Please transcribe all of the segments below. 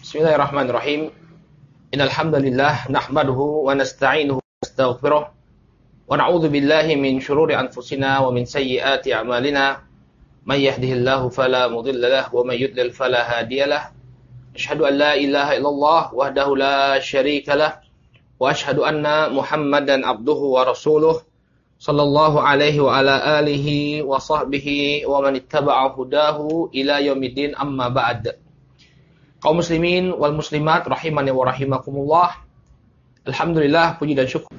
Bismillahirrahmanirrahim. Innal hamdalillah nahmaduhu wa nasta'inuhu wa nastaghfiruh wa na'udzu billahi min shururi anfusina wa min sayyiati a'malina. May yahdihillahu fala mudilla lahu wa may yudlil fala hadiyalah. Asyhadu an la ilaha illallah wahdahu la syarika lah wa asyhadu anna Muhammadan abduhu wa rasuluh sallallahu alaihi wa ala alihi wa sahbihi wa man ittaba'a hudahu ila yaumiddin, amma ba'd. Kaum muslimin wal muslimat rahimani wa rahimakumullah. Alhamdulillah, puji dan syukur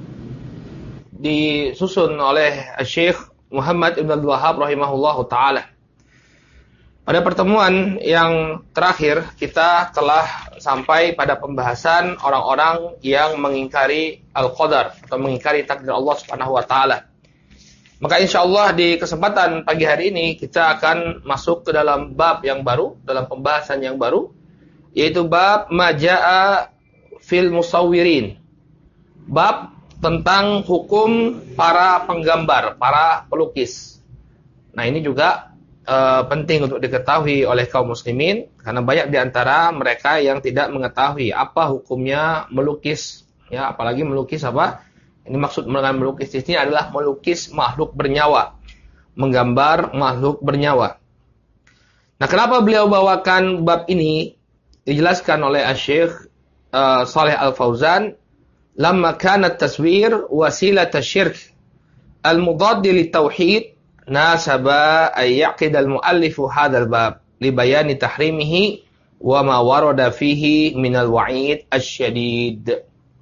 disusun oleh Syekh Muhammad Ibn Abdul Wahhab rahimahullahu taala. Pada pertemuan yang terakhir kita telah sampai pada pembahasan orang-orang yang mengingkari al-qadar atau mengingkari takdir Allah Subhanahu wa taala. Maka insyaallah di kesempatan pagi hari ini kita akan masuk ke dalam bab yang baru, dalam pembahasan yang baru, yaitu bab maja'a fil musawwirin. Bab tentang hukum para penggambar, para pelukis. Nah, ini juga penting untuk diketahui oleh kaum muslimin, karena banyak di antara mereka yang tidak mengetahui apa hukumnya melukis, ya, apalagi melukis apa? Ini maksud dengan melukis di sini adalah melukis makhluk bernyawa, menggambar makhluk bernyawa. Nah, kenapa beliau bawakan bab ini? Dijelaskan oleh Syekh Shalih Al-Fauzan, lamma kana at-taswir wasilat asy-syirk al-mudadd lit-tauhid nasaba ay yaqid al-muallif hadzal bab li bayani tahrimihi wa ma warada fihi min al-wa'id asy-syadid.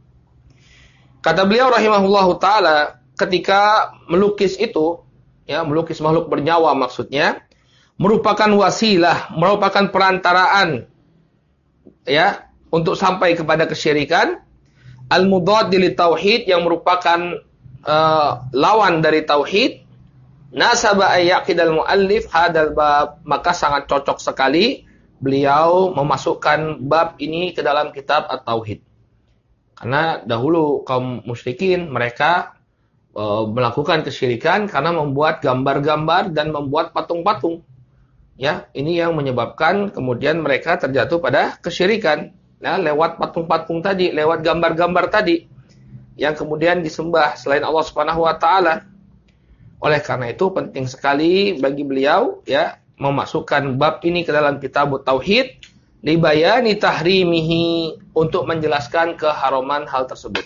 Kata beliau rahimahullahu taala, ketika melukis itu, ya, melukis makhluk bernyawa maksudnya, merupakan wasilah, merupakan perantaraan, ya, untuk sampai kepada kesyirikan, al-mudadd li tauhid, yang merupakan lawan dari tauhid, nasaba ay yaqidal muallif hadzal bab, maka sangat cocok sekali beliau memasukkan bab ini ke dalam kitab at-tauhid. Karena dahulu kaum musyrikin mereka melakukan kesyirikan karena membuat gambar-gambar dan membuat patung-patung. Ya, ini yang menyebabkan kemudian mereka terjatuh pada kesyirikan. Nah, lewat patung-patung tadi, lewat gambar-gambar tadi yang kemudian disembah selain Allah Subhanahu wa taala. Oleh karena itu penting sekali bagi beliau, ya, memasukkan bab ini ke dalam kitab tauhid libayani tahrimihi, untuk menjelaskan keharuman hal tersebut.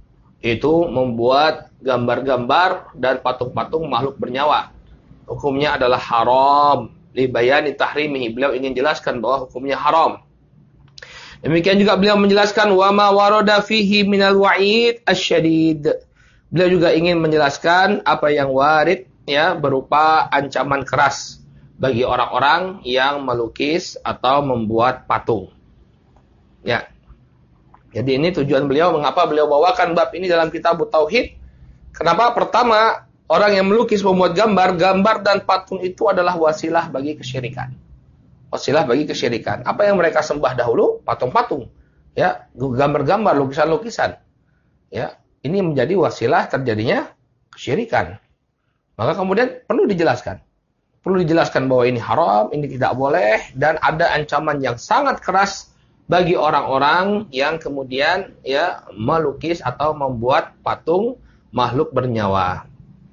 Itu membuat gambar-gambar dan patung-patung makhluk bernyawa. Hukumnya adalah haram. Libayani tahrimihi, beliau ingin jelaskan bahwa hukumnya haram. Demikian juga beliau menjelaskan wa ma warada fihi minal wa'id asyadid. Beliau juga ingin menjelaskan apa yang warid, ya, berupa ancaman keras bagi orang-orang yang melukis atau membuat patung. Ya. Jadi ini tujuan beliau, mengapa beliau bawakan bab ini dalam kitab tauhid. Kenapa? Pertama, orang yang melukis, membuat gambar, gambar dan patung itu adalah wasilah bagi kesyirikan. Wasilah bagi kesyirikan. Apa yang mereka sembah dahulu? Patung-patung. Ya, gambar-gambar, lukisan-lukisan. Ya, ini menjadi wasilah terjadinya kesyirikan. Maka kemudian perlu dijelaskan. Perlu dijelaskan bahwa ini haram, ini tidak boleh, dan ada ancaman yang sangat keras bagi orang-orang yang kemudian, ya, melukis atau membuat patung makhluk bernyawa.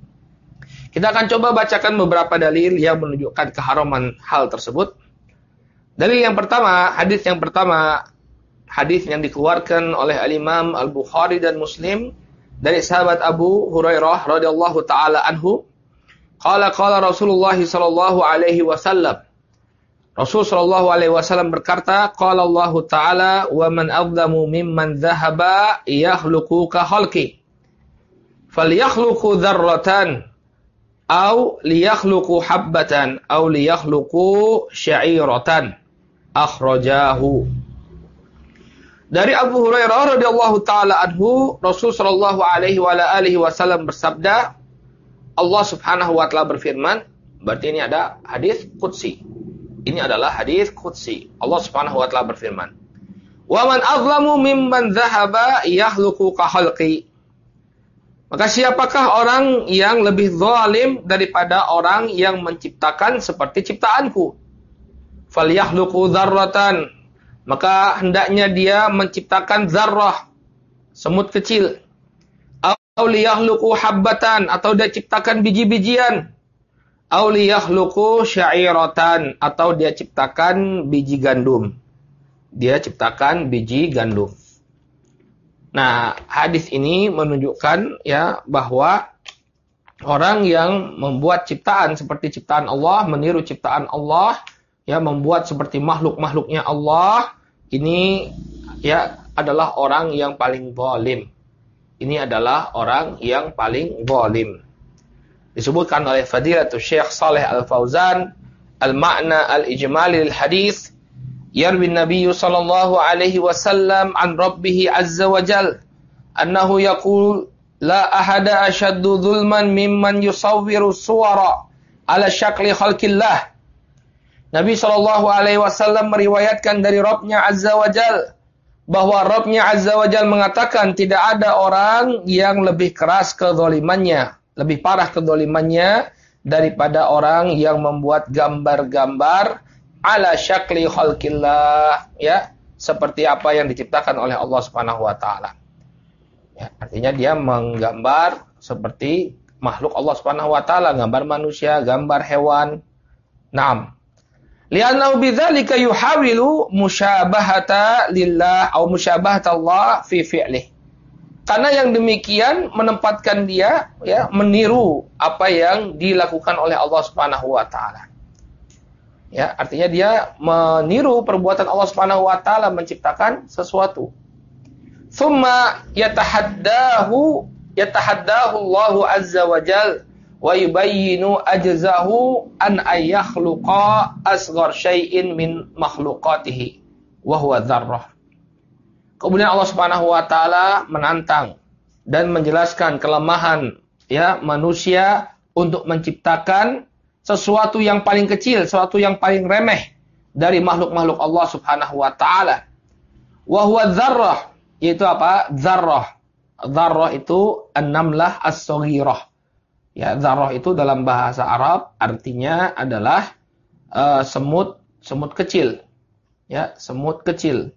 Kita akan coba bacakan beberapa dalil yang menunjukkan keharuman hal tersebut. Dalil yang pertama, hadis yang pertama, hadis yang dikeluarkan oleh Al-Imam Al-Bukhari dan Muslim dari sahabat Abu Hurairah radhiyallahu taala anhu. Qala Rasulullah sallallahu alaihi wasallam. Rasul sallallahu alaihi wasallam berkata, qala Allah taala, wa man adzlamu mimman dhahaba yakhluqu ka khalqi. Falyakhluqu dzarratan aw liyakhluqu habbatan aw liyakhluqu sya'iratan. Akhrajahu. Dari Abu Hurairah radhiyallahu taala anhu, Rasul sallallahu alaihi wasallam bersabda, Allah Subhanahu wa taala berfirman, berarti ini ada hadis qudsi. Ini adalah hadis qudsi. Allah Subhanahu wa taala berfirman, "Wa man azlamu mimman dhahaba yakhluqu ka khalqi." Maka siapakah orang yang lebih zalim daripada orang yang menciptakan seperti ciptaanku? Falyakhluqu dzarratan, maka hendaknya dia menciptakan zarrah, semut kecil. Aw liyakhluqu habbatan, atau dia ciptakan biji-bijian. Aw liyakhluqu sya'iratan, atau dia ciptakan biji gandum. Dia ciptakan biji gandum. Nah, hadis ini menunjukkan ya bahwa orang yang membuat ciptaan seperti ciptaan Allah, meniru ciptaan Allah, ya membuat seperti makhluk-makhluknya Allah, ini ya adalah orang yang paling zalim. Ini adalah orang yang paling zalim. Disebutkan oleh Fadilatul Syekh Shalih Al-Fauzan, al-ma'na al-ijmali lil hadis, yarwi Nabi sallallahu alaihi wasallam an Rabbih azza wa jal annahu yaqul la ahada ashaddu zulman mimman yusawwiru suwara ala syakli khalqillah. Nabi sallallahu alaihi wasallam meriwayatkan dari Rabb-Nya azza wa jal bahwa Rabb-Nya azza wa jal mengatakan tidak ada orang yang lebih keras kezalimannya, lebih parah kezalimannya daripada orang yang membuat gambar-gambar ala syakli khalqillah, ya, seperti apa yang diciptakan oleh Allah Subhanahu wa taala. Ya, artinya dia menggambar seperti makhluk Allah Subhanahu wa taala, gambar manusia, gambar hewan. Naam. Li'annahu bidzalika yuhawilu musyabahata lillah atau musyabahata Allah fi fi'lih. Karena yang demikian menempatkan dia ya meniru apa yang dilakukan oleh Allah Subhanahu wa taala. Ya, artinya dia meniru perbuatan Allah Subhanahu wa taala menciptakan sesuatu. Tsumma yatahaddahu Allahu azza wa jal wa yubayyinu ajzahu an ayakhluqa asghar syai'in min makhluqatihi wa huwa dzarrah. Kemudian Allah Subhanahu wa taala menantang dan menjelaskan kelemahan ya manusia untuk menciptakan sesuatu yang paling kecil, sesuatu yang paling remeh dari makhluk-makhluk Allah Subhanahu wa taala. Wa huwa dzarrah, yaitu apa? Dzarrah. Dzarrah itu an-namlah as-saghirah. Ya, dzarrah itu dalam bahasa Arab artinya adalah semut kecil. Ya, semut kecil.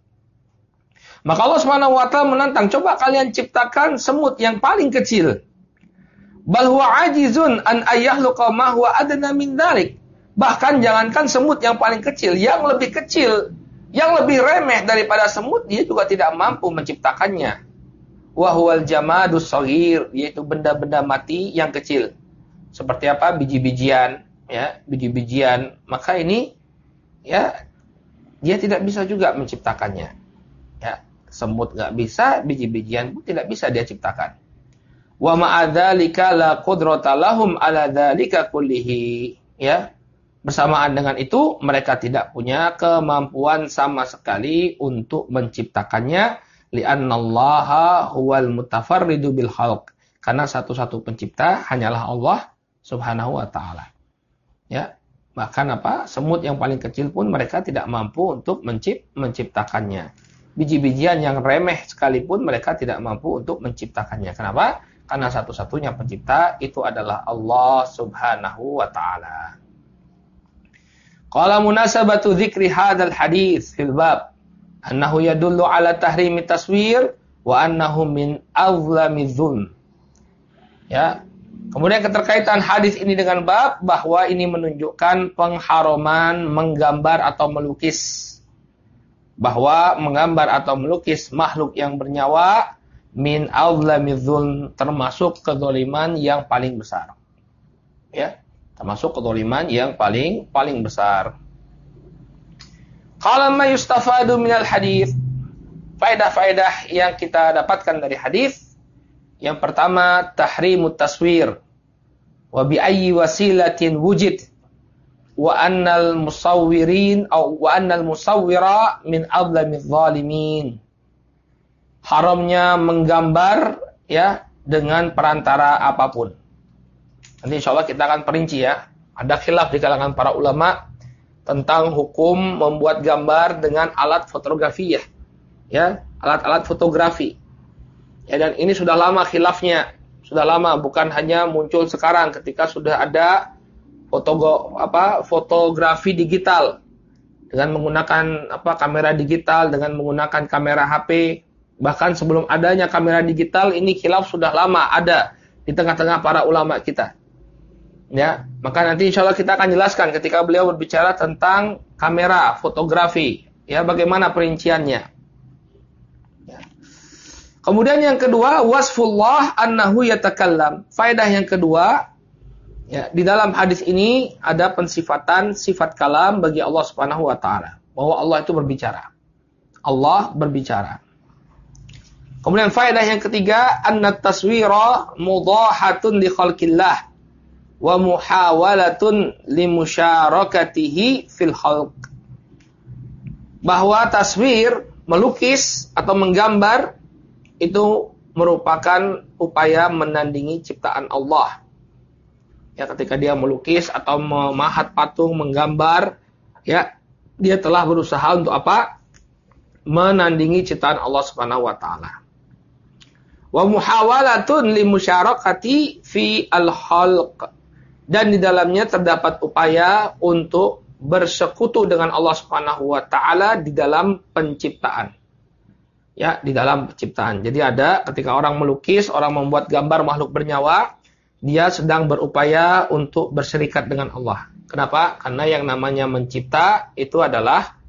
Maka Allah Subhanahu wa taala menantang, coba kalian ciptakan semut yang paling kecil. Bal huwa ajizun an ayakhluqa ma huwa adna min dzalik. Bahkan jangankan semut yang paling kecil, yang lebih kecil, yang lebih remeh daripada semut dia juga tidak mampu menciptakannya. Wa huwal jamadus shaghir, yaitu benda-benda mati yang kecil. Seperti apa? Biji-bijian, ya, biji-bijian. Maka ini ya dia tidak bisa juga menciptakannya. Ya, semut enggak bisa, biji-bijian pun tidak bisa dia ciptakan. Wa ma'adzalika la qudrata lahum ala dzalika kullihi, ya. Bersamaan dengan itu mereka tidak punya kemampuan sama sekali untuk menciptakannya, li'annallaha huwal mutafarridu bil khalq, karena satu-satu pencipta hanyalah Allah Subhanahu wa taala. Ya. Bahkan apa? Semut yang paling kecil pun mereka tidak mampu untuk menciptakannya. Biji-bijian yang remeh sekalipun mereka tidak mampu untuk menciptakannya. Kenapa? Karena satu-satunya pencipta itu adalah Allah Subhanahu wa taala. Qala munasabatu dzikri hadzal hadits fil bab annahu yadullu ala tahrimi taswir wa annahu min azlamiz zulm. Ya. Kemudian keterkaitan hadis ini dengan bab bahwa ini menunjukkan pengharaman menggambar atau melukis. Bahwa menggambar atau melukis makhluk yang bernyawa min azlamiz zulm, termasuk kezaliman yang paling besar. Ya, termasuk kezaliman yang paling besar. Qala ma yustafadu minal hadis. Faedah-faedah yang kita dapatkan dari hadis. Yang pertama, tahrimut taswir. Wa bi ayyi wasilatin wujid. Wa annal musawwirin wa annal musawwira min azlamiz zalimin. Haramnya menggambar ya dengan perantara apapun. Nanti insyaallah kita akan perinci ya. Ada khilaf di kalangan para ulama tentang hukum membuat gambar dengan alat fotografi ya. Ya, alat-alat fotografi. Ya, dan ini sudah lama khilafnya. Sudah lama, bukan hanya muncul sekarang ketika sudah ada fotografi digital. dengan menggunakan kamera digital, dengan menggunakan kamera HP. Bahkan sebelum adanya kamera digital, ini khilaf sudah lama ada di tengah-tengah para ulama kita. Ya, maka nanti insya Allah kita akan jelaskan ketika beliau berbicara tentang kamera fotografi, ya, bagaimana perinciannya. Ya. Kemudian yang kedua, wasfullah annahu yatakallam. Faedah yang kedua, ya, di dalam hadis ini ada pensifatan sifat kalam bagi Allah Subhanahu wa taala, bahwa Allah itu berbicara. Allah berbicara. Kemudian faedah yang ketiga, anna taswira mudahatun li khalqillah wa muhawalatun li musyarakatihi fil khalq. Bahwa taswir, melukis atau menggambar itu merupakan upaya menandingi ciptaan Allah. Ya, ketika dia melukis atau memahat patung, menggambar, ya, dia telah berusaha untuk apa? Menandingi ciptaan Allah Subhanahu wa taala. Wa muhawalatun li musyarakati fi al-khalq. Dan di dalamnya terdapat upaya untuk bersekutu dengan Allah Subhanahu wa taala di dalam penciptaan. Ya, di dalam penciptaan. Jadi ada ketika orang melukis, orang membuat gambar makhluk bernyawa, dia sedang berupaya untuk berserikat dengan Allah. Kenapa? Karena yang namanya mencipta itu adalah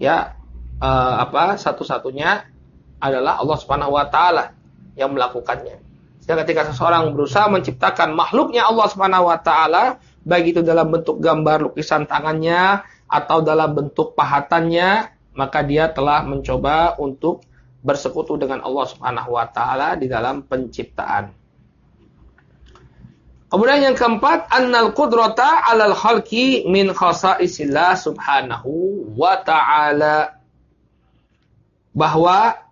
satu-satunya adalah Allah Subhanahu wa taala yang melakukannya. Sehingga ketika seseorang berusaha menciptakan makhluknya Allah Subhanahu wa taala, baik itu dalam bentuk gambar lukisan tangannya atau dalam bentuk pahatannya, maka dia telah mencoba untuk bersekutu dengan Allah Subhanahu wa taala di dalam penciptaan. Kemudian yang keempat, annal qudrata 'alal khalqi min khasa'isillah subhanahu wa ta'ala. Bahwa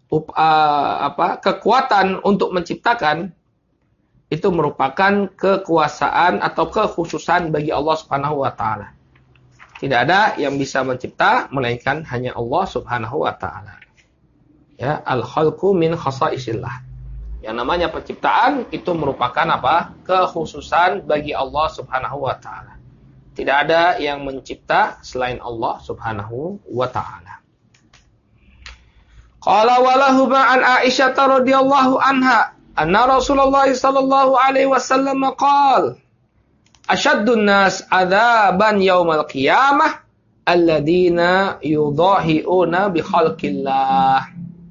kekuatan untuk menciptakan itu merupakan kekuasaan atau kekhususan bagi Allah Subhanahu wa taala. Tidak ada yang bisa mencipta melainkan hanya Allah Subhanahu wa taala. Ya, al-khalqu min khasa'isillah. Yang namanya penciptaan itu merupakan apa? Kekhususan bagi Allah Subhanahu wa taala. Tidak ada yang mencipta selain Allah Subhanahu wa taala. Qala walahu ma'an Aisyah radhiyallahu anha anna Rasulullah sallallahu alaihi wasallam qala ashaddun nas adzaban yaumal qiyamah alladziina yudahi'una bi khalqillah.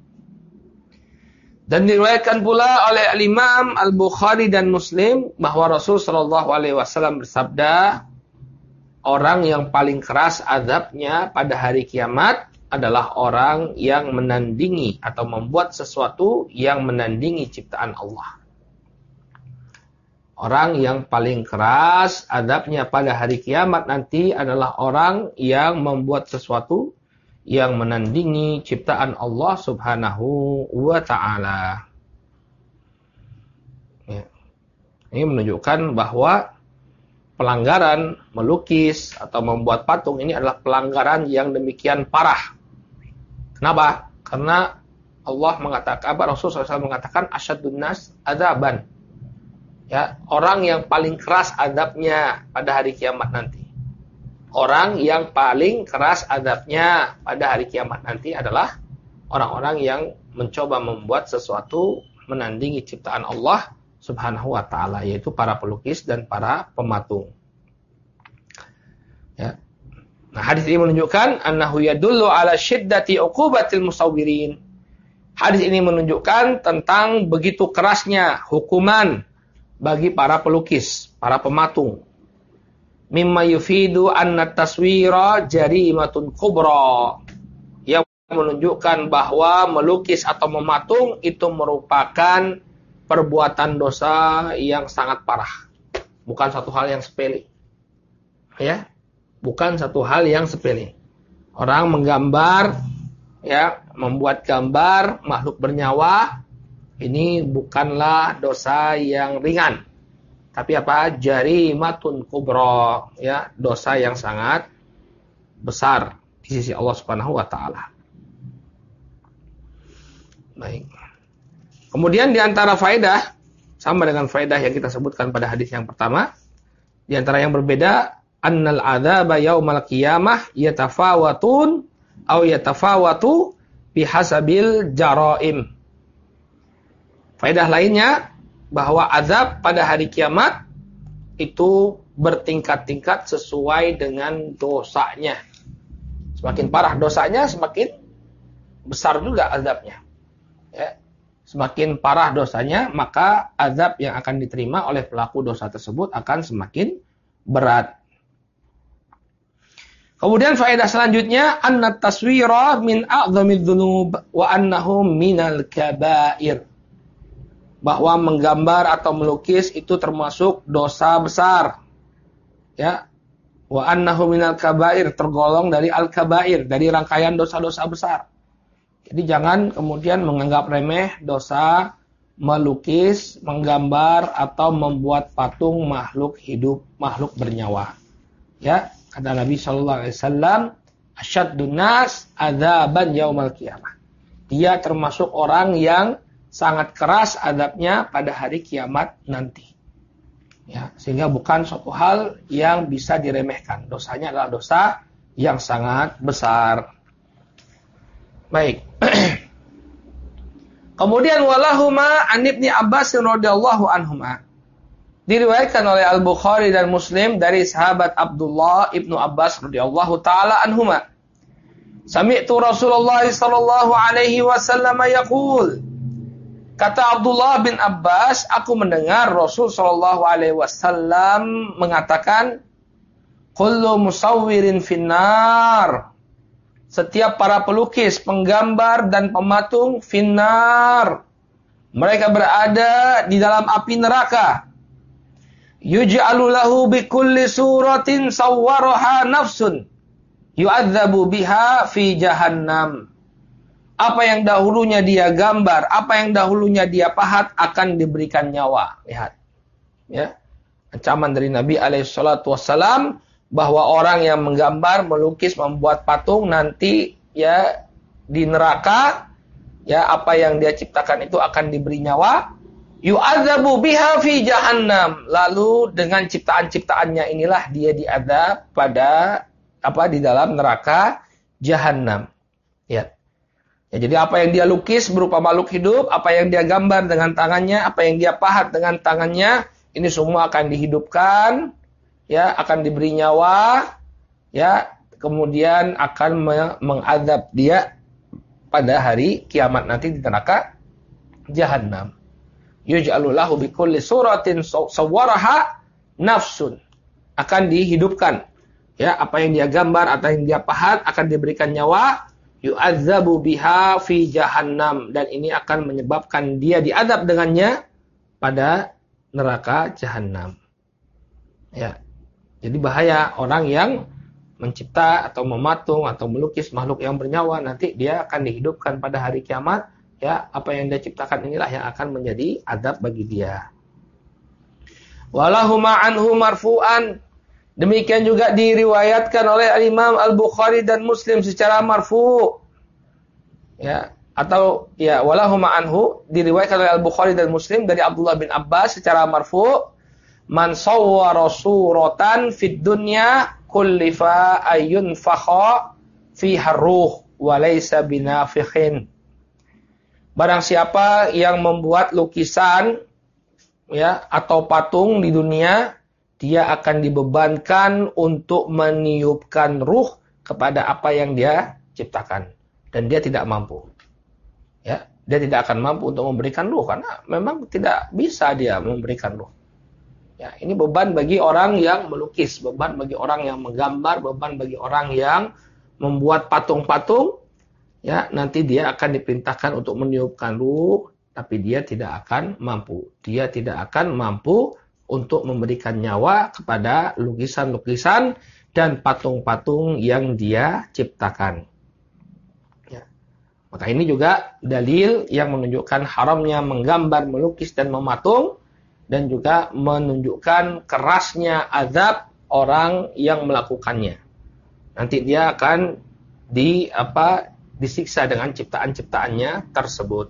Dan diriwayatkan pula oleh Al-Imam Al-Bukhari dan Muslim bahwa Rasul sallallahu alaihi wasallam bersabda, orang yang paling keras azabnya pada hari kiamat adalah orang yang menandingi atau membuat sesuatu yang menandingi ciptaan Allah. Orang yang paling keras azabnya pada hari kiamat nanti adalah orang yang membuat sesuatu yang menandingi ciptaan Allah Subhanahu wa ta'ala. Ya. Ini menunjukkan bahwa pelanggaran melukis atau membuat patung ini adalah pelanggaran yang demikian parah. Kenapa? Karena Allah mengatakan, Rasulullah SAW mengatakan asyadun nas adzaban. Ya, orang yang paling keras azabnya pada hari kiamat nanti. Orang yang paling keras azabnya pada hari kiamat nanti adalah orang-orang yang mencoba membuat sesuatu menandingi ciptaan Allah Subhanahu wa ta'ala, yaitu para pelukis dan para pematung. Ya. Nah, hadis ini menunjukkan annahu yadullu ala syiddati uqubatil musawwirin. Hadis ini menunjukkan tentang begitu kerasnya hukuman bagi para pelukis, para pematung. Mimma yufidu anna taswira jarimatun kubra. Yang menunjukkan bahwa melukis atau mematung itu merupakan perbuatan dosa yang sangat parah. Bukan satu hal yang sepele. Ya. Bukan satu hal yang sepele. Orang menggambar, ya, membuat gambar makhluk bernyawa, ini bukanlah dosa yang ringan. Tapi apa? Jarimatun kubra, ya, dosa yang sangat besar di sisi Allah Subhanahu wa taala. Baik. Kemudian di antara faedah sama dengan faedah yang kita sebutkan pada hadis yang pertama, di antara yang berbeda annal adzaba yaumal qiyamah yatafawatu bihasabil jaraim. Faedah lainnya bahwa azab pada hari kiamat itu bertingkat-tingkat sesuai dengan dosanya. Semakin parah dosanya, semakin besar juga azabnya. Ya. Semakin parah dosanya, maka azab yang akan diterima oleh pelaku dosa tersebut akan semakin berat. Kemudian faedah selanjutnya, anna taswira min a'zamid dzunub wa annahu minal kabair. Bahwa menggambar atau melukis itu termasuk dosa besar. Ya. Wa annahu minal kabair, tergolong dari al-kabair, dari rangkaian dosa-dosa besar. Jadi jangan kemudian menganggap remeh dosa melukis, menggambar atau membuat patung makhluk hidup, makhluk bernyawa. Ya, kata Nabi sallallahu alaihi wasallam, asyaddun nas adzaban yaumal qiyamah. Dia termasuk orang yang sangat keras azabnya pada hari kiamat nanti. Ya, sehingga bukan suatu hal yang bisa diremehkan. Dosanya adalah dosa yang sangat besar. Baik. Kemudian walahuma an Ibnu Abbas radhiyallahu anhuma. Diriwayatkan oleh Al-Bukhari dan Muslim dari sahabat Abdullah Ibnu Abbas radhiyallahu taala anhuma. Sami'tu Rasulullah sallallahu alaihi wasallam yaqul. Kata Abdullah bin Abbas, aku mendengar Rasul sallallahu alaihi wasallam mengatakan, kullu musawwirin finnar. Setiap para pelukis, penggambar dan pematung finnar. Mereka berada di dalam api neraka. Yuj'alu lahu bikulli suratin sawwaraha nafsun. Yu'adzabu biha fi jahannam. Apa yang dahulunya dia gambar, apa yang dahulunya dia pahat akan diberikan nyawa. Lihat. Ya. Ancaman dari Nabi alaihissalatu wassalam bahwa orang yang menggambar, melukis, membuat patung nanti ya di neraka, ya apa yang dia ciptakan itu akan diberi nyawa. Yu'adzabu biha fi jahannam. Lalu dengan ciptaan-ciptaannya inilah dia diadzab pada di dalam neraka jahannam. Ya. Ya, jadi apa yang dia lukis berupa makhluk hidup, apa yang dia gambar dengan tangannya, apa yang dia pahat dengan tangannya, ini semua akan dihidupkan, ya, akan diberi nyawa, ya, kemudian akan mengadab dia pada hari kiamat nanti di neraka jahannam. Yuj'alu lahu bikulli suratin sawwaraha nafsun. Akan dihidupkan. Ya, apa yang dia gambar, atau yang dia pahat akan diberikan nyawa. Yu'adzabu biha fi jahannam, dan ini akan menyebabkan dia diadab dengannya pada neraka jahannam. Ya. Jadi bahaya orang yang mencipta atau mematung atau melukis makhluk yang bernyawa, nanti dia akan dihidupkan pada hari kiamat, ya, apa yang dia ciptakan inilah yang akan menjadi adab bagi dia. Walahuma anhu marfu'an. Demikian juga diriwayatkan oleh Imam Al-Bukhari dan Muslim secara marfu'. Ya, atau ya walahuma anhu diriwayatkan oleh Al-Bukhari dan Muslim dari Abdullah bin Abbas secara marfu'. Man sawwara suratan fid dunya kullifa ayyunfakha fiha ruh wa laysa binafikhin. Barang siapa yang membuat lukisan, ya, atau patung di dunia, dia akan dibebankan untuk meniupkan ruh kepada apa yang dia ciptakan. Dan dia tidak mampu. Ya, dia tidak akan mampu untuk memberikan ruh, karena memang tidak bisa dia memberikan ruh. Ya, ini beban bagi orang yang melukis, beban bagi orang yang menggambar, beban bagi orang yang membuat patung-patung. Ya, nanti dia akan diperintahkan untuk meniupkan ruh, tapi dia tidak akan mampu. Dia tidak akan mampu untuk memberikan nyawa kepada lukisan-lukisan dan patung-patung yang dia ciptakan. Ya. Maka ini juga dalil yang menunjukkan haramnya menggambar, melukis, dan mematung, dan juga menunjukkan kerasnya azab orang yang melakukannya. Nanti dia akan disiksa dengan ciptaan-ciptaannya tersebut.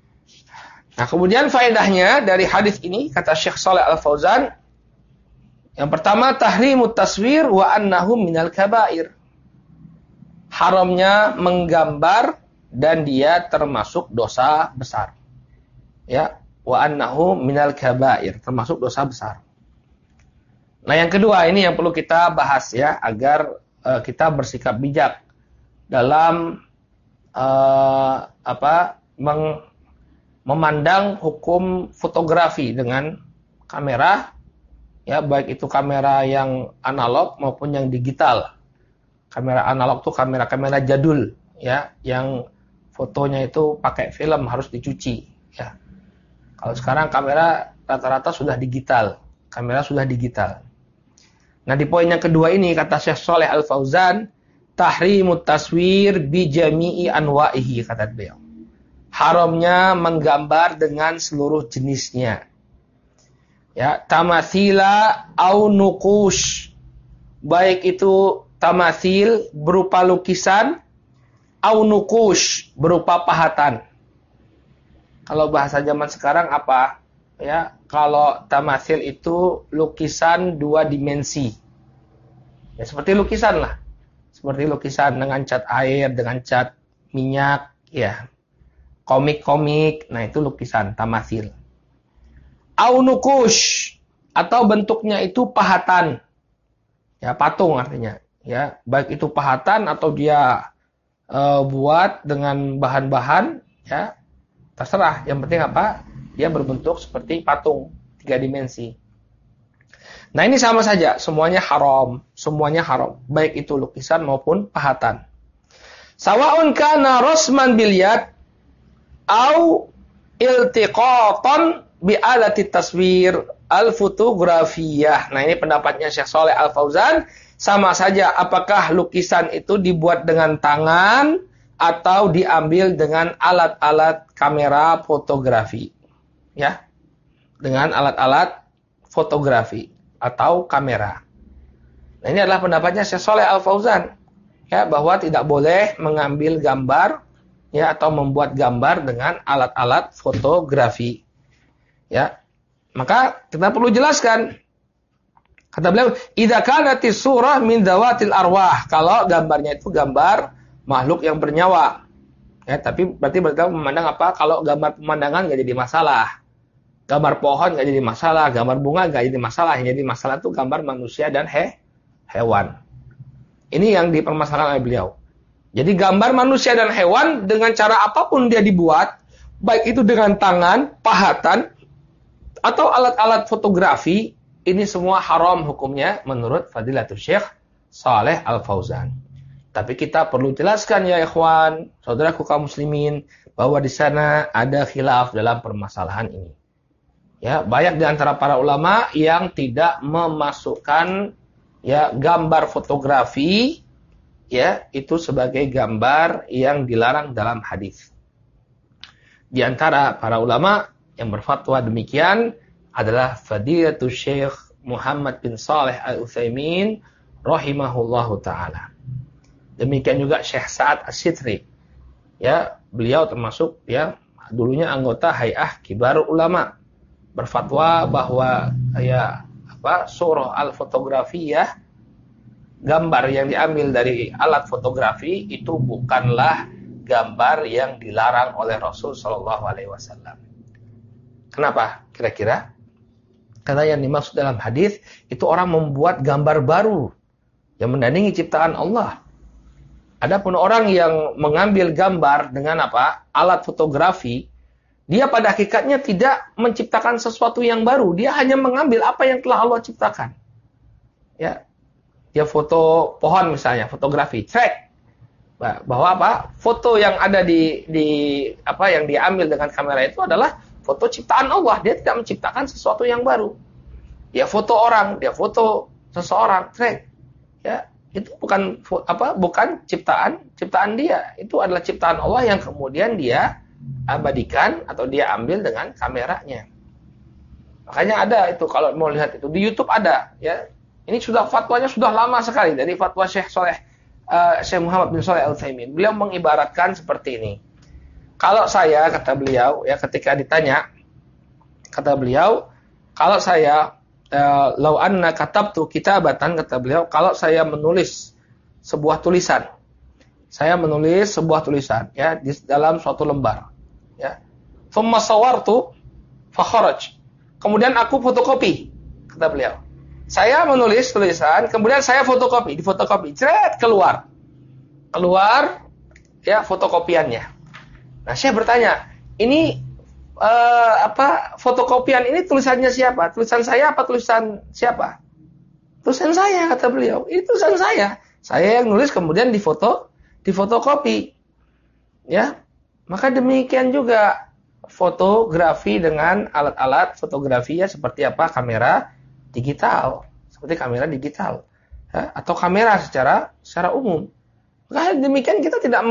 Nah, kemudian faedahnya dari hadis ini, kata Syekh Shalih Al Fauzan, Yang pertama, tahrimut taswir wa annahu minal kabair. Haramnya menggambar dan dia termasuk dosa besar. Ya, wa annahu minal kabair, termasuk dosa besar. Nah, yang kedua ini yang perlu kita bahas ya, agar kita bersikap bijak dalam memandang hukum fotografi dengan kamera, ya, baik itu kamera yang analog maupun yang digital. Kamera analog tuh kamera-kamera jadul, ya, yang fotonya itu pakai film, harus dicuci, ya. Kalau sekarang kamera rata-rata sudah digital, kamera sudah digital. Nah, di poin yang kedua ini kata Syekh Shalih Al Fauzan, tahrimut taswir bi jami'i anwa'ihi, kata beliau. Haramnya menggambar dengan seluruh jenisnya. Ya, tamatsila au nuqush. Baik itu tamasil berupa lukisan, au nuqush berupa pahatan. Kalau bahasa zaman sekarang apa? Ya, kalau tamasil itu lukisan 2 dimensi. Ya, seperti lukisan lah. Seperti lukisan dengan cat air, dengan cat minyak, ya. Komik-komik, nah itu lukisan tamasil. Au nuqush, atau bentuknya itu pahatan. Ya, patung artinya. Ya, baik itu pahatan atau dia buat dengan bahan-bahan, ya, terserah. Yang penting apa? Dia berbentuk seperti patung 3 dimensi. Nah, ini sama saja, semuanya haram, baik itu lukisan maupun pahatan. Sawa'un kana rasman bil yad au iltiqatan bi alati taswir al-fotografiyah. Nah, ini pendapatnya Syekh Shalih Al Fauzan, sama saja apakah lukisan itu dibuat dengan tangan atau diambil dengan alat-alat kamera fotografi. Ya. Dengan alat-alat fotografi atau kamera. Nah, ini adalah pendapatnya Syekh Shalih Al Fauzan, ya, bahwa tidak boleh mengambil gambar, ya, atau membuat gambar dengan alat-alat fotografi. Ya. Maka kita perlu jelaskan. Kata beliau, idza kanatis surah min dawatil arwah. Kalau gambarnya itu gambar makhluk yang bernyawa. Ya, tapi berarti memandang apa? Kalau gambar pemandangan enggak jadi masalah. Gambar pohon enggak jadi masalah, gambar bunga enggak jadi masalah. Yang jadi masalah itu gambar manusia dan hewan. Ini yang dipermasalahkan oleh beliau. Jadi gambar manusia dan hewan dengan cara apapun dia dibuat, baik itu dengan tangan, pahatan, atau alat-alat fotografi, ini semua haram hukumnya menurut Fadilatul Syekh Shalih Al Fauzan. Tapi kita perlu jelaskan ya ikhwan, saudaraku kaum muslimin, bahwa di sana ada khilaf dalam permasalahan ini. Ya, banyak di antara para ulama yang tidak memasukkan, ya, gambar fotografi, ya, itu sebagai gambar yang dilarang dalam hadis. Di antara para ulama yang berfatwa demikian adalah Fadilatul Syekh Muhammad bin Shalih Al-Utsaimin rahimahullahu taala. Demikian juga Syekh Sa'ad As-Sitri. Ya, beliau termasuk, ya, dulunya anggota Hay'ah Kibarul Ulama, berfatwa bahwa, ya, surah al-fotografiyah, gambar yang diambil dari alat fotografi itu bukanlah gambar yang dilarang oleh Rasul sallallahu alaihi wasallam. Kenapa? Kira-kira? Karena yang dimaksud dalam hadis itu orang membuat gambar baru yang menandingi ciptaan Allah. Adapun orang yang mengambil gambar dengan apa? Alat fotografi, dia pada hakikatnya tidak menciptakan sesuatu yang baru. Dia hanya mengambil apa yang telah Allah ciptakan. Ya. Dia foto pohon misalnya, fotografi, track. Bahwa apa? Foto yang ada di yang diambil dengan kamera itu adalah foto ciptaan Allah. Dia tidak menciptakan sesuatu yang baru. Dia foto orang, dia foto seseorang, track. Ya. Itu bukan ciptaan dia. Itu adalah ciptaan Allah yang kemudian dia abadikan atau dia ambil dengan kameranya. Makanya ada itu, kalau mau lihat itu di YouTube ada, ya. Ini sudah fatwanya sudah lama sekali dari fatwa Syekh Muhammad bin Shalih Al-Utsaimin. Beliau mengibaratkan seperti ini. Kalau saya, kata beliau, ya, ketika ditanya, kata beliau, kalau saya lau anna katabtu kitabatan, kata beliau, kalau saya menulis sebuah tulisan. Saya menulis sebuah tulisan ya di dalam suatu lembar ya. Thumma sawartu fa kharaj. Kemudian aku fotokopi, kata beliau. Saya menulis tulisan, kemudian saya fotokopi, difotokopi, cret keluar. Keluar ya fotokopiannya. Nah, saya bertanya, ini fotokopian ini tulisannya siapa? Tulisan saya apa tulisan siapa? Tulisan saya, kata beliau. Ini tulisan saya. Saya yang nulis kemudian difotokopi. Ya. Maka demikian juga fotografi dengan alat-alat fotografi ya seperti apa? Kamera digital. Seperti kamera digital. Ya, atau kamera secara umum. Maka demikian kita tidak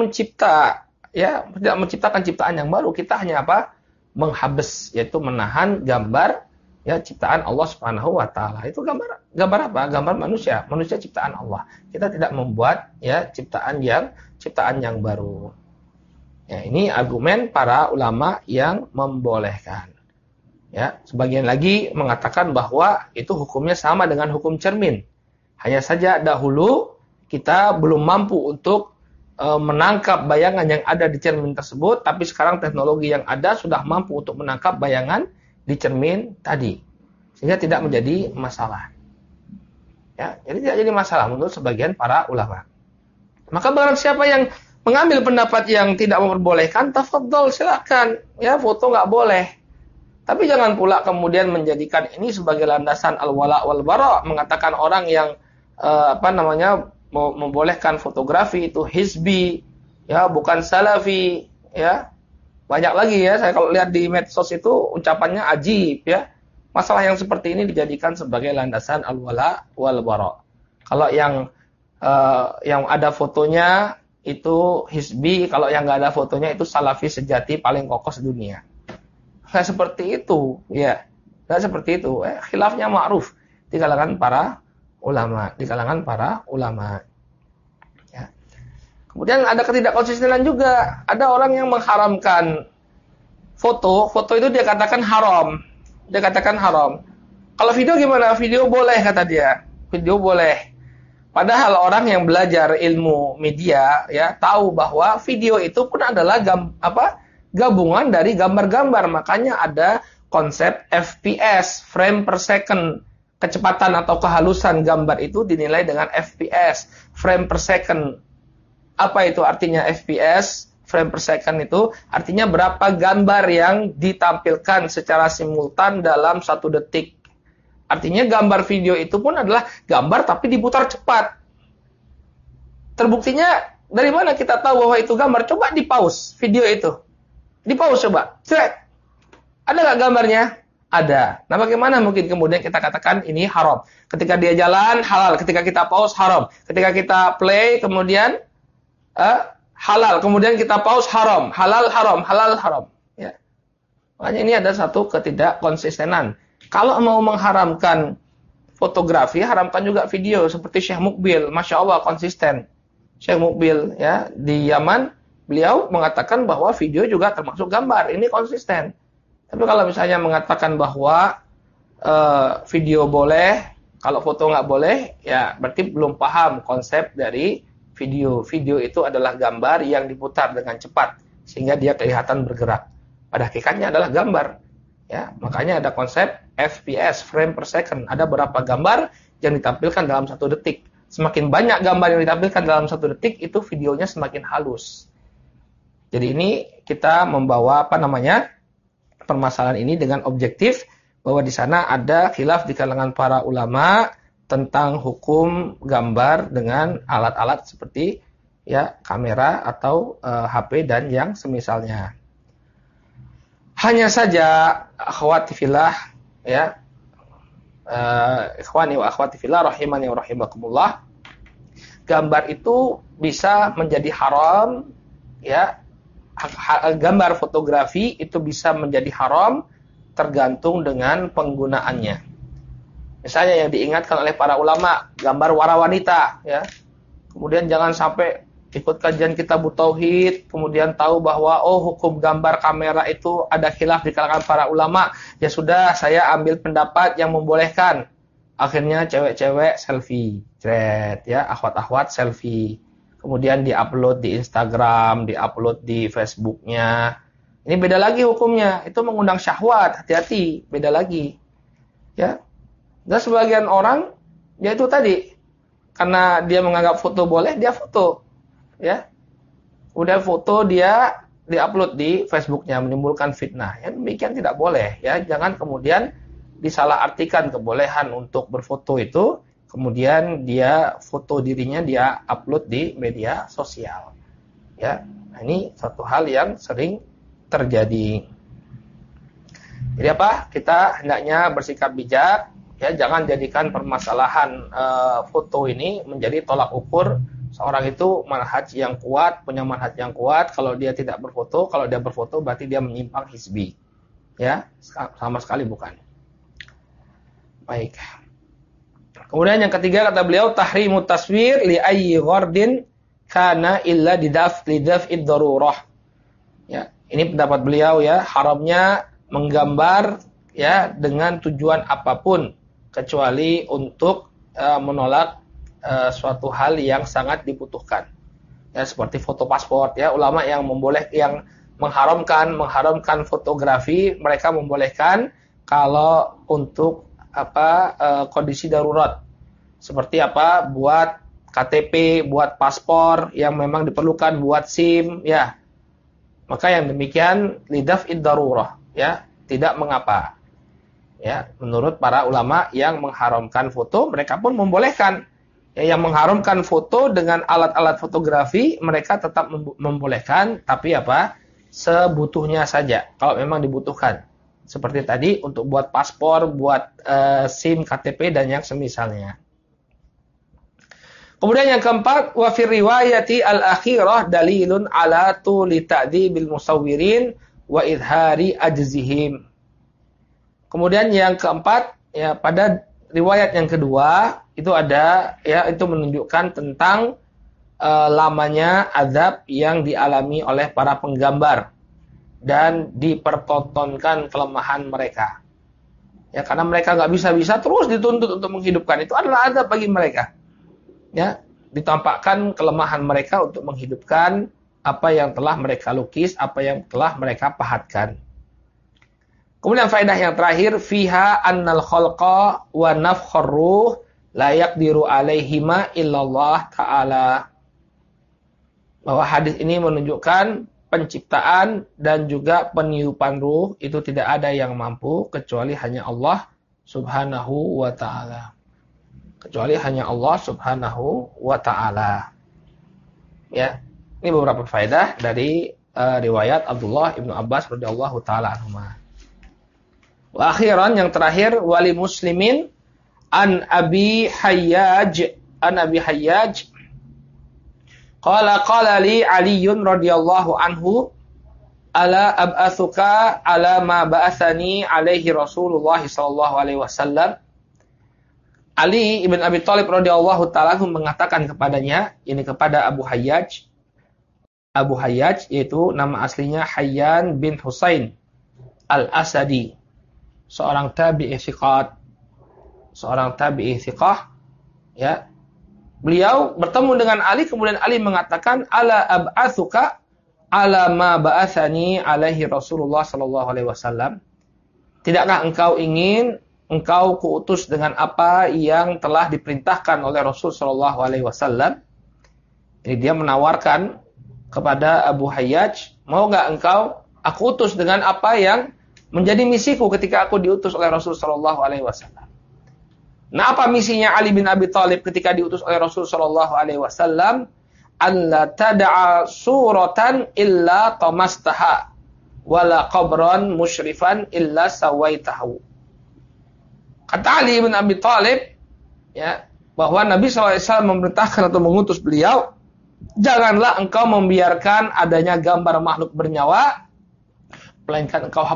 menciptakan ciptaan yang baru. Kita hanya menghabis, yaitu menahan gambar ya ciptaan Allah Subhanahu wa taala. Itu gambar apa? Gambar manusia ciptaan Allah. Kita tidak membuat ya ciptaan yang baru. Ya, ini argumen para ulama yang membolehkan. Ya, sebagian lagi mengatakan bahwa itu hukumnya sama dengan hukum cermin. Hanya saja dahulu kita belum mampu untuk menangkap bayangan yang ada di cermin tersebut, tapi sekarang teknologi yang ada sudah mampu untuk menangkap bayangan di cermin tadi, sehingga tidak menjadi masalah. Ya, jadi tidak jadi masalah menurut sebagian para ulama. Maka barang siapa yang mengambil pendapat yang tidak memperbolehkan, tafadhol, silakan. Ya, foto nggak boleh. Tapi jangan pula kemudian menjadikan ini sebagai landasan al-wala wal bara, mengatakan orang yang membolehkan fotografi itu hizbi, ya bukan salafi, ya banyak lagi ya. Saya kalau lihat di medsos itu ucapannya ajib, ya. Masalah yang seperti ini dijadikan sebagai landasan al-wala wal bara. Kalau yang ada fotonya itu hizbi, kalau yang nggak ada fotonya itu salafi sejati paling kokoh sedunia. Nggak seperti itu, ya. Nggak seperti itu. Khilafnya ma'ruf di kalangan para ulama. Ya. Kemudian ada ketidakkonsistenan juga. Ada orang yang mengharamkan foto itu dia katakan haram. Kalau video gimana? Video boleh, kata dia. Video boleh. Padahal orang yang belajar ilmu media ya tahu bahwa video itu pun adalah gabungan dari gambar-gambar. Makanya ada konsep FPS, frame per second. Kecepatan atau kehalusan gambar itu dinilai dengan FPS, frame per second. Apa itu artinya FPS, frame per second itu? Artinya berapa gambar yang ditampilkan secara simultan dalam 1 detik. Artinya gambar video itu pun adalah gambar tapi diputar cepat. Terbuktinya dari mana kita tahu bahwa itu gambar? Coba di-pause video itu. Di-pause coba. Cek. Ada nggak gambarnya? Ada. Nah, bagaimana mungkin kemudian kita katakan ini haram? Ketika dia jalan, halal. Ketika kita pause, haram. Ketika kita play, kemudian halal. Kemudian kita pause, haram. Halal, haram. Ya. Makanya ini ada satu ketidakkonsistenan. Kalau mau mengharamkan fotografi, haramkan juga video. Seperti Syekh Mukbil. Masya Allah, konsisten. Syekh Mukbil ya, di Yaman, beliau mengatakan bahwa video juga termasuk gambar. Ini konsisten. Tapi kalau misalnya mengatakan bahwa video boleh, kalau foto nggak boleh, ya berarti belum paham konsep dari video. Video itu adalah gambar yang diputar dengan cepat sehingga dia kelihatan bergerak. Pada hakikatnya adalah gambar. Ya, makanya ada konsep FPS, frame per second. Ada berapa gambar yang ditampilkan dalam 1 detik. Semakin banyak gambar yang ditampilkan dalam 1 detik, itu videonya semakin halus. Jadi ini kita membawa permasalahan ini dengan objektif bahwa di sana ada khilaf di kalangan para ulama tentang hukum gambar dengan alat-alat seperti ya kamera atau HP dan yang semisalnya. Hanya saja akhwati fillah ya ikhwani wa akhwati fillah rahimani wa rahimakumullah, gambar itu bisa menjadi haram ya. Gambar fotografi itu bisa menjadi haram tergantung dengan penggunaannya. Misalnya yang diingatkan oleh para ulama, gambar wara wanita ya. Kemudian jangan sampai ikut kajian Kitabut Tauhid kemudian tahu bahwa hukum gambar kamera itu ada khilaf di kalangan para ulama. Ya sudah, saya ambil pendapat yang membolehkan. akhirnya cewek-cewek selfie, thread ya, akhwat-akhwat selfie. Kemudian diupload di Instagram, diupload di Facebooknya. Ini beda lagi hukumnya. Itu mengundang syahwat, hati-hati, beda lagi. Ya. Dan sebagian orang, ya itu tadi, karena dia menganggap foto boleh, dia foto. Ya. Udah foto dia diupload di Facebooknya, menimbulkan fitnah. Ya, demikian tidak boleh. Ya. Jangan kemudian disalahartikan kebolehan untuk berfoto itu, kemudian dia foto dirinya dia upload di media sosial. Ya, nah ini satu hal yang sering terjadi. Jadi apa? Kita hendaknya bersikap bijak, ya, jangan jadikan permasalahan foto ini menjadi tolak ukur seorang itu manhaj yang kuat, punya manhaj yang kuat. Kalau dia tidak berfoto, kalau dia berfoto berarti dia menyimpang hizbi. Ya, sama sekali bukan. Baik. Kemudian yang ketiga kata beliau tahrimu taswir li ayyi ghardin kana illa lidaf'id darurah. Ya, ini pendapat beliau ya, haramnya menggambar ya dengan tujuan apapun kecuali untuk menolak suatu hal yang sangat dibutuhkan. Ya, seperti foto paspor ya, ulama yang mengharamkan fotografi, mereka membolehkan kalau untuk kondisi darurat. Seperti apa? Buat KTP, buat paspor yang memang diperlukan buat SIM, ya. Maka yang demikian lidaf'id darurah, ya, tidak mengapa. Ya, menurut para ulama yang mengharamkan foto, mereka pun membolehkan. Ya, yang mengharamkan foto dengan alat-alat fotografi, mereka tetap membolehkan, tapi apa? Sebutuhnya saja, kalau memang dibutuhkan. Seperti tadi untuk buat paspor, buat SIM, KTP dan yang semisalnya. Kemudian yang keempat, wa fi riwayati al-akhirah dalilun ala tuli ta'dzibil musawwirin wa idhari ajzihim. Kemudian yang keempat, ya pada riwayat yang kedua itu ada ya itu menunjukkan tentang lamanya azab yang dialami oleh para penggambar dan dipertontonkan kelemahan mereka. Ya, karena mereka nggak bisa-bisa terus dituntut untuk menghidupkan. Itu adalah azab bagi mereka. Ya, ditampakkan kelemahan mereka untuk menghidupkan apa yang telah mereka lukis, apa yang telah mereka pahatkan. Kemudian faedah yang terakhir, fiha annal khalqa wa nafkhur ruh la yaqdiru alaihima illallah ta'ala. Bahwa hadis ini menunjukkan penciptaan dan juga peniupan ruh itu tidak ada yang mampu kecuali hanya Allah Subhanahu wa ta'ala. Kecuali hanya Allah Subhanahu wa ta'ala. Ya, ini beberapa faedah dari riwayat Abdullah ibnu Abbas radhiyallahu ta'ala anhuma. Wa akhiran yang terakhir, wali muslimin an Abi Hayyaj qala li Aliyun radhiyallahu anhu ala ab'athuka ala ma ba'athani alaihi Rasulullah sallallahu alaihi wasallam. Ali ibn Abi Thalib radhiyallahu ta'ala mengatakan kepadanya, ini kepada Abu Hayyaj. Abu Hayyaj yaitu nama aslinya Hayyan bin Husain Al-Asadi, seorang tabi'i thiqat, ya. Beliau bertemu dengan Ali, kemudian Ali mengatakan, ala ab'athuka ala ma ba'athani alaihi Rasulullah sallallahu alaihi wasallam. Tidakkah engkau ingin engkau kuutus dengan apa yang telah diperintahkan oleh Rasul sallallahu alaihi wasallam? Jadi dia menawarkan kepada Abu Hayyaj, mau enggak engkau aku utus dengan apa yang menjadi misiku ketika aku diutus oleh Rasul sallallahu alaihi wasallam. Nah, apa misinya Ali bin Abi Thalib ketika diutus oleh Rasul sallallahu alaihi wasallam? Alla tad'a suratan illa tamastaha wala qabran musyrifan illa sawaitahu. Kata Ali bin Abi Thalib, ya, bahwa Nabi SAW memerintahkan atau mengutus beliau, janganlah engkau membiarkan adanya gambar makhluk bernyawa, melainkan engkau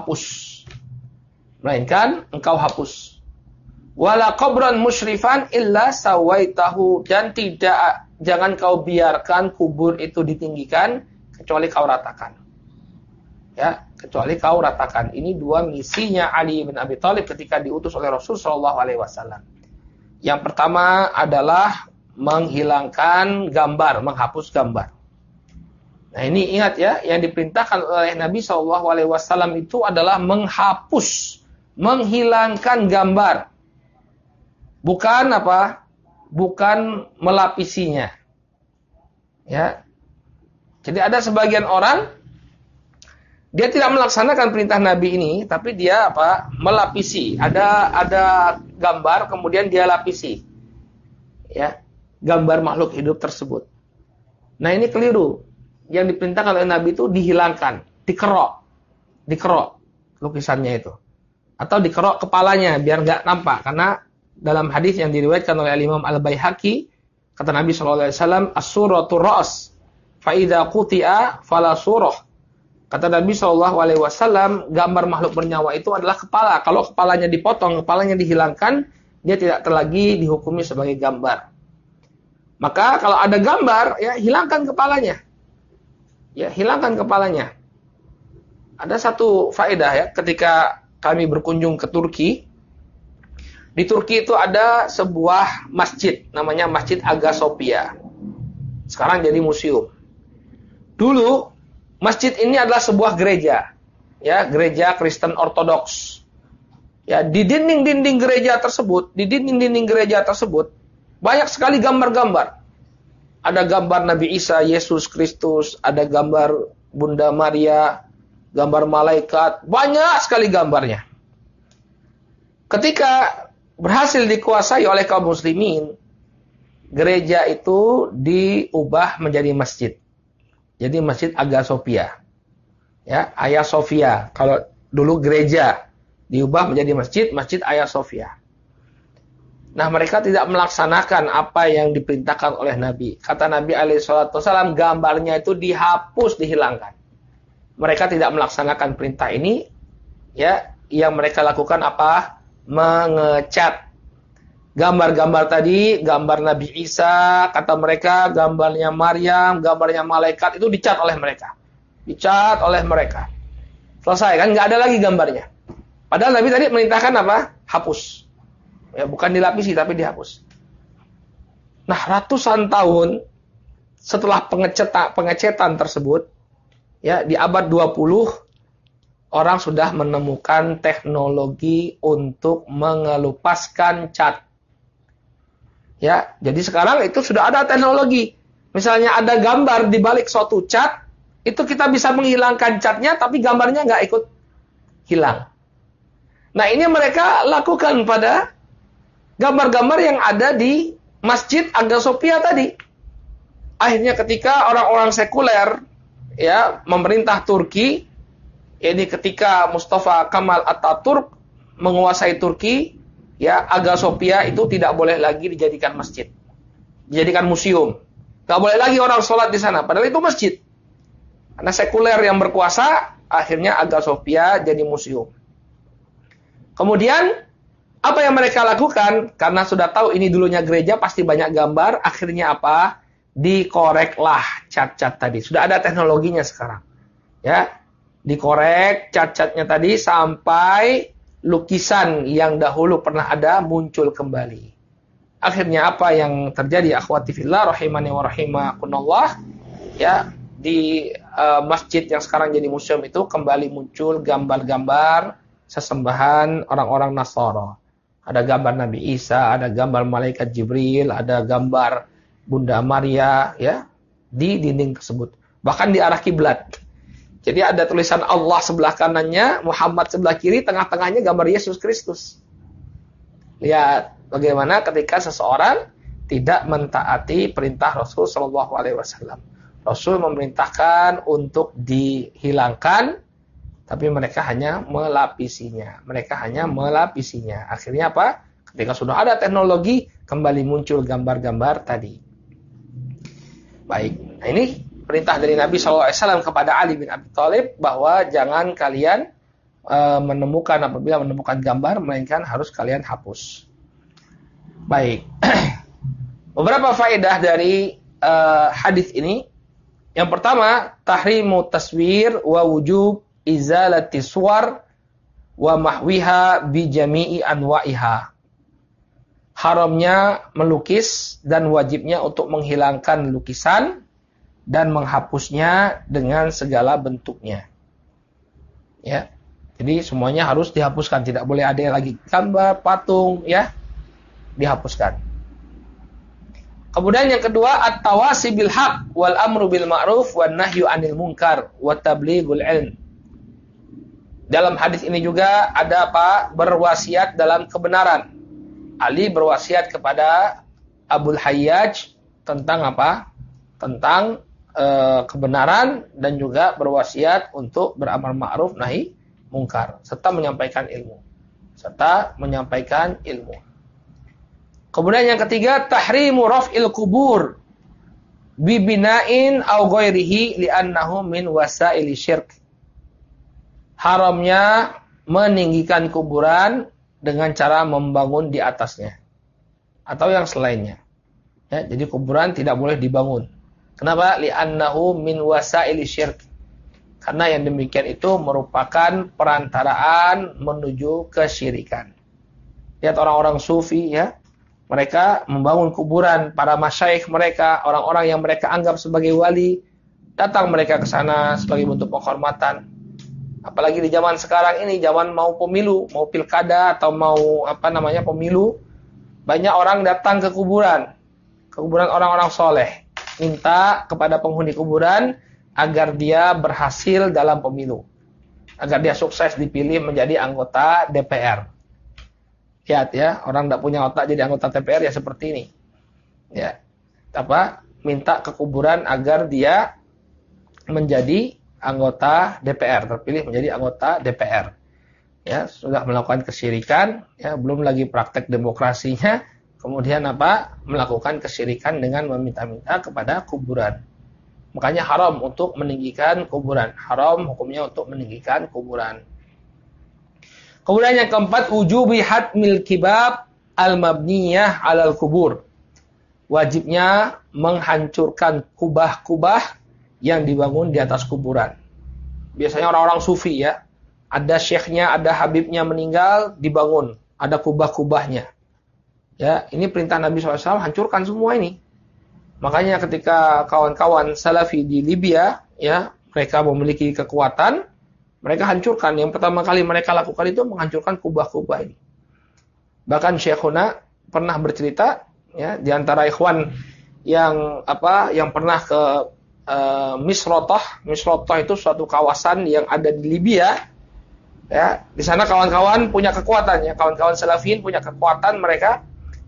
hapus. Wala qabran musyrifan illa sawaitahu, dan jangan kau biarkan kubur itu ditinggikan kecuali kau ratakan. Ya, kecuali kau ratakan. Ini dua misinya Ali bin Abi Thalib ketika diutus oleh Rasul sallallahu alaihi wasallam. Yang pertama adalah menghilangkan gambar, menghapus gambar. Nah ini ingat ya, yang diperintahkan oleh Nabi SAW itu adalah menghapus, menghilangkan gambar. Bukan apa? Bukan melapisinya. Ya. Jadi ada sebagian orang dia tidak melaksanakan perintah Nabi ini, tapi dia apa? Melapisi. Ada gambar kemudian dia lapisi. Ya, gambar makhluk hidup tersebut. Nah, ini keliru. Yang diperintahkan oleh Nabi itu dihilangkan, dikerok lukisannya itu. Atau dikerok kepalanya biar enggak nampak, karena dalam hadis yang diriwayatkan oleh Imam Al-Baihaqi, kata Nabi SAW, as-suratu ra's, fa idza quti'a fala surah. Kata Nabi SAW, gambar makhluk bernyawa itu adalah kepala. Kalau kepalanya dipotong, kepalanya dihilangkan, dia tidak lagi dihukumi sebagai gambar. Maka kalau ada gambar, ya hilangkan kepalanya. Ya, hilangkan kepalanya. Ada satu faedah ya, ketika kami berkunjung ke Turki. Di Turki itu ada sebuah masjid, namanya Masjid Hagia Sophia. Sekarang jadi museum. Dulu masjid ini adalah sebuah gereja, ya, gereja Kristen Ortodoks. Ya, di dinding-dinding gereja tersebut, banyak sekali gambar-gambar. Ada gambar Nabi Isa, Yesus Kristus, ada gambar Bunda Maria, gambar malaikat, banyak sekali gambarnya. Ketika berhasil dikuasai oleh kaum muslimin, gereja itu diubah menjadi masjid. Jadi Masjid Hagia Sophia. Ya, Hagia Sophia. Kalau dulu gereja diubah menjadi masjid, Masjid Hagia Sophia. Nah, mereka tidak melaksanakan apa yang diperintahkan oleh Nabi. Kata Nabi SAW, gambarnya itu dihapus, dihilangkan. Mereka tidak melaksanakan perintah ini. Ya, yang mereka lakukan apa? Mengecat. Gambar-gambar tadi, gambar Nabi Isa, kata mereka, gambarnya Maryam, gambarnya malaikat, itu dicat oleh mereka. Dicat oleh mereka. Selesai, kan nggak ada lagi gambarnya. Padahal Nabi tadi merintahkan apa? Hapus. Ya, bukan dilapisi, tapi dihapus. Nah, ratusan tahun setelah pengecetan tersebut, ya, di abad 20, orang sudah menemukan teknologi untuk mengelupaskan cat. Ya, jadi sekarang itu sudah ada teknologi. Misalnya ada gambar di balik suatu cat, itu kita bisa menghilangkan catnya, tapi gambarnya nggak ikut hilang. Nah, ini mereka lakukan pada gambar-gambar yang ada di Masjid Hagia Sophia tadi. Akhirnya ketika orang-orang sekuler, ya, memerintah Turki, ini ketika Mustafa Kemal Atatürk menguasai Turki, ya, Hagia Sophia itu tidak boleh lagi dijadikan masjid, dijadikan museum. Nggak boleh lagi orang sholat di sana, padahal itu masjid. Karena sekuler yang berkuasa, akhirnya Hagia Sophia jadi museum. Kemudian, apa yang mereka lakukan? Karena sudah tahu ini dulunya gereja, pasti banyak gambar, akhirnya apa? Dikoreklah cat-cat tadi. Sudah ada teknologinya sekarang. Ya, dikorek cat-catnya tadi sampai lukisan yang dahulu pernah ada muncul kembali. Akhirnya apa yang terjadi, akhwati fillah rahimani wa rahimakumullah, ya, di masjid yang sekarang jadi museum itu kembali muncul gambar-gambar sesembahan orang-orang Nasara. Ada gambar Nabi Isa, ada gambar malaikat Jibril, ada gambar Bunda Maria, ya, di dinding tersebut. Bahkan di arah kiblat. Jadi ada tulisan Allah sebelah kanannya, Muhammad sebelah kiri, tengah-tengahnya gambar Yesus Kristus. Lihat bagaimana ketika seseorang tidak mentaati perintah Rasul SAW. Rasul memerintahkan untuk dihilangkan, tapi mereka hanya melapisinya. Akhirnya apa? Ketika sudah ada teknologi, kembali muncul gambar-gambar tadi. Baik, nah ini perintah dari Nabi SAW kepada Ali bin Abi Thalib bahwa jangan kalian apabila menemukan gambar, melainkan harus kalian hapus. Baik, beberapa faedah dari hadis ini. Yang pertama, tahrimu taswir wa wujub izalati suwar wa mahwiha bi jami'i anwa'iha. haramnya melukis dan wajibnya untuk menghilangkan lukisan dan menghapusnya dengan segala bentuknya. Ya. Jadi semuanya harus dihapuskan, tidak boleh ada lagi gambar, patung, ya, dihapuskan. Kemudian yang kedua, at-tawasi bil haq wal amru bil ma'ruf wan nahyu 'anil munkar wa tablighul ilm. Dalam hadis ini juga ada apa? Berwasiat dalam kebenaran. Ali berwasiat kepada Abul Hayyaj tentang apa? Tentang kebenaran, dan juga berwasiat untuk beramar ma'ruf nahi mungkar, serta menyampaikan ilmu. Kemudian yang ketiga, tahrimu raf'il kubur bibina'in aw ghairihi li'annahu min wasaili syirk. Haramnya meninggikan kuburan dengan cara membangun di atasnya atau yang selainnya. Ya, jadi kuburan tidak boleh dibangun. Kenapa? Li'annahu min wasaili syirk. Karena yang demikian itu merupakan perantaraan menuju kesyirikan. Lihat orang-orang sufi, ya. Mereka membangun kuburan para masyaikh mereka, orang-orang yang mereka anggap sebagai wali. Datang mereka ke sana sebagai bentuk penghormatan. Apalagi di zaman sekarang ini, zaman mau pemilu, mau pilkada atau mau pemilu, banyak orang datang ke kuburan orang-orang soleh, minta kepada penghuni kuburan agar dia berhasil dalam pemilu, agar dia sukses dipilih menjadi anggota DPR. Lihat ya, orang tidak punya otak jadi anggota DPR ya seperti ini. Ya, minta ke kuburan agar dia menjadi anggota DPR, terpilih menjadi anggota DPR. Ya, sudah melakukan kesyirikan, ya, belum lagi praktek demokrasinya, kemudian melakukan kesyirikan dengan meminta-minta kepada kuburan. Makanya haram untuk meninggikan kuburan. Haram hukumnya untuk meninggikan kuburan. Kemudian yang keempat, wujubi hatmil kibab al-mabniyah alal kubur. Wajibnya menghancurkan kubah-kubah yang dibangun di atas kuburan. Biasanya orang-orang sufi, ya, ada syekhnya, ada habibnya meninggal, dibangun, ada kubah-kubahnya. Ya, ini perintah Nabi SAW, hancurkan semua ini. Makanya ketika kawan-kawan Salafi di Libya, ya, mereka memiliki kekuatan, mereka hancurkan. Yang pertama kali mereka lakukan itu menghancurkan kubah-kubah ini. Bahkan Syekhuna pernah bercerita, ya, di antara ikhwan yang pernah ke Misrotah. Misrotah itu suatu kawasan yang ada di Libya. Ya, di sana kawan-kawan punya kekuatan, ya, kawan-kawan Salafiyin punya kekuatan, mereka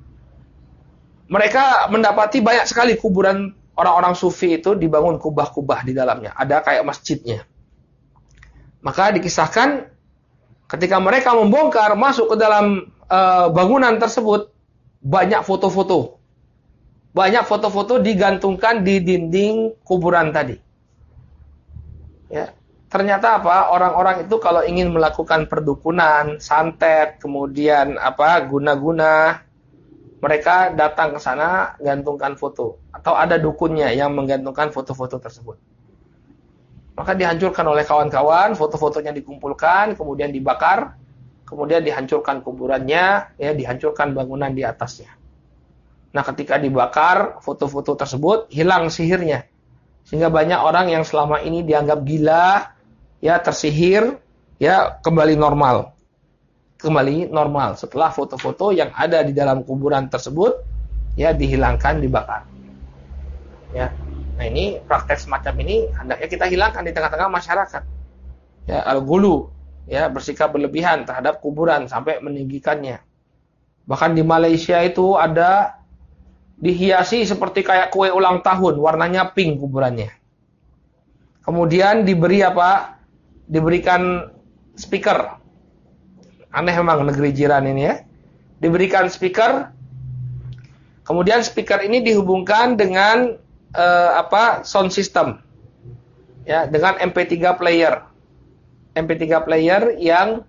mendapati banyak sekali kuburan orang-orang sufi itu dibangun kubah-kubah di dalamnya. Ada kayak masjidnya. Maka dikisahkan ketika mereka membongkar masuk ke dalam bangunan tersebut, banyak foto-foto. Banyak foto-foto digantungkan di dinding kuburan tadi. Ya, ternyata orang-orang itu kalau ingin melakukan perdukunan, santet, kemudian guna-guna, mereka datang ke sana, gantungkan foto. Atau ada dukunnya yang menggantungkan foto-foto tersebut. Maka dihancurkan oleh kawan-kawan, foto-fotonya dikumpulkan, kemudian dibakar, kemudian dihancurkan kuburannya, ya, dihancurkan bangunan di atasnya. Nah, ketika dibakar, foto-foto tersebut hilang sihirnya. Sehingga banyak orang yang selama ini dianggap gila, ya, tersihir, ya, kembali normal. Kembali normal setelah foto-foto yang ada di dalam kuburan tersebut, ya, dihilangkan, dibakar. Ya. Nah, ini praktek semacam ini hendaknya kita hilangkan di tengah-tengah masyarakat. Ya, al-ghulu, ya, bersikap berlebihan terhadap kuburan sampai meninggikannya. Bahkan di Malaysia itu ada dihiasi seperti kayak kue ulang tahun, warnanya pink kuburannya. Kemudian diberikan speaker. Aneh memang negeri jiran ini, ya. Diberikan speaker. Kemudian speaker ini dihubungkan dengan sound system. Ya, dengan MP3 player. MP3 player yang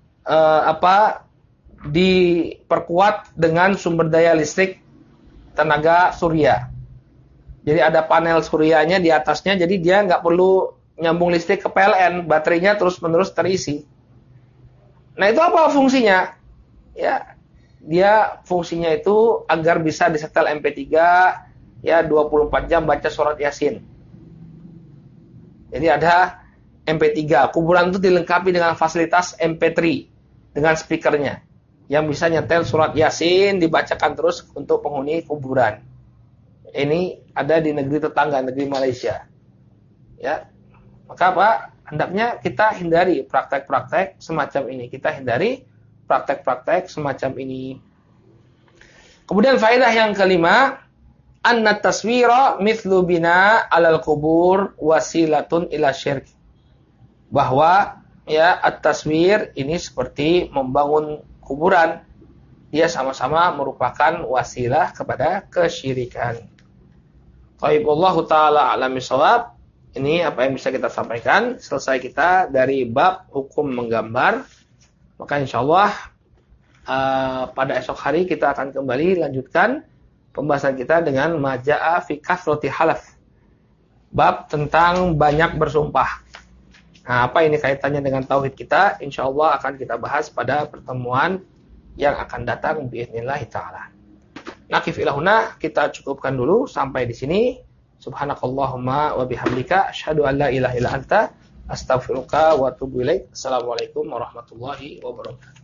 diperkuat dengan sumber daya listrik tenaga surya. Jadi ada panel suryanya di atasnya, jadi dia nggak perlu nyambung listrik ke PLN, baterainya terus-menerus terisi. Nah, itu apa fungsinya? Ya, dia fungsinya itu agar bisa disetel MP3 ya 24 jam baca surat Yasin. Jadi ada MP3. Kuburan itu dilengkapi dengan fasilitas MP3 dengan speakernya yang bisa nyetel surat Yasin dibacakan terus untuk penghuni kuburan. Ini ada di negeri tetangga, negeri Malaysia. Ya. Maka apa? Hendaknya kita hindari praktek-praktek semacam ini. Kita hindari praktek-praktek semacam ini. Kemudian faedah yang kelima, anna taswira mithlu bina alal kubur wasilatun ila syirk. Bahwa ya at-taswir ini seperti membangun kuburan. Dia sama-sama merupakan wasilah kepada kesyirikan. Taibullahu ta'ala alami shawab. Ini apa yang bisa kita sampaikan. Selesai kita dari bab hukum menggambar. Maka insyaAllah pada esok hari kita akan kembali lanjutkan pembahasan kita dengan maja'a fi kathrati halaf. Bab tentang banyak bersumpah. Nah, apa ini kaitannya dengan tauhid kita? InsyaAllah akan kita bahas pada pertemuan yang akan datang biiznillah ta'ala. Nakif ilahuna, kita cukupkan dulu sampai di sini. Subhanakallahumma wa bihamdika asyhadu an la ilaha illa anta astaghfiruka wa atubu ilaik. Assalamualaikum warahmatullahi wabarakatuh.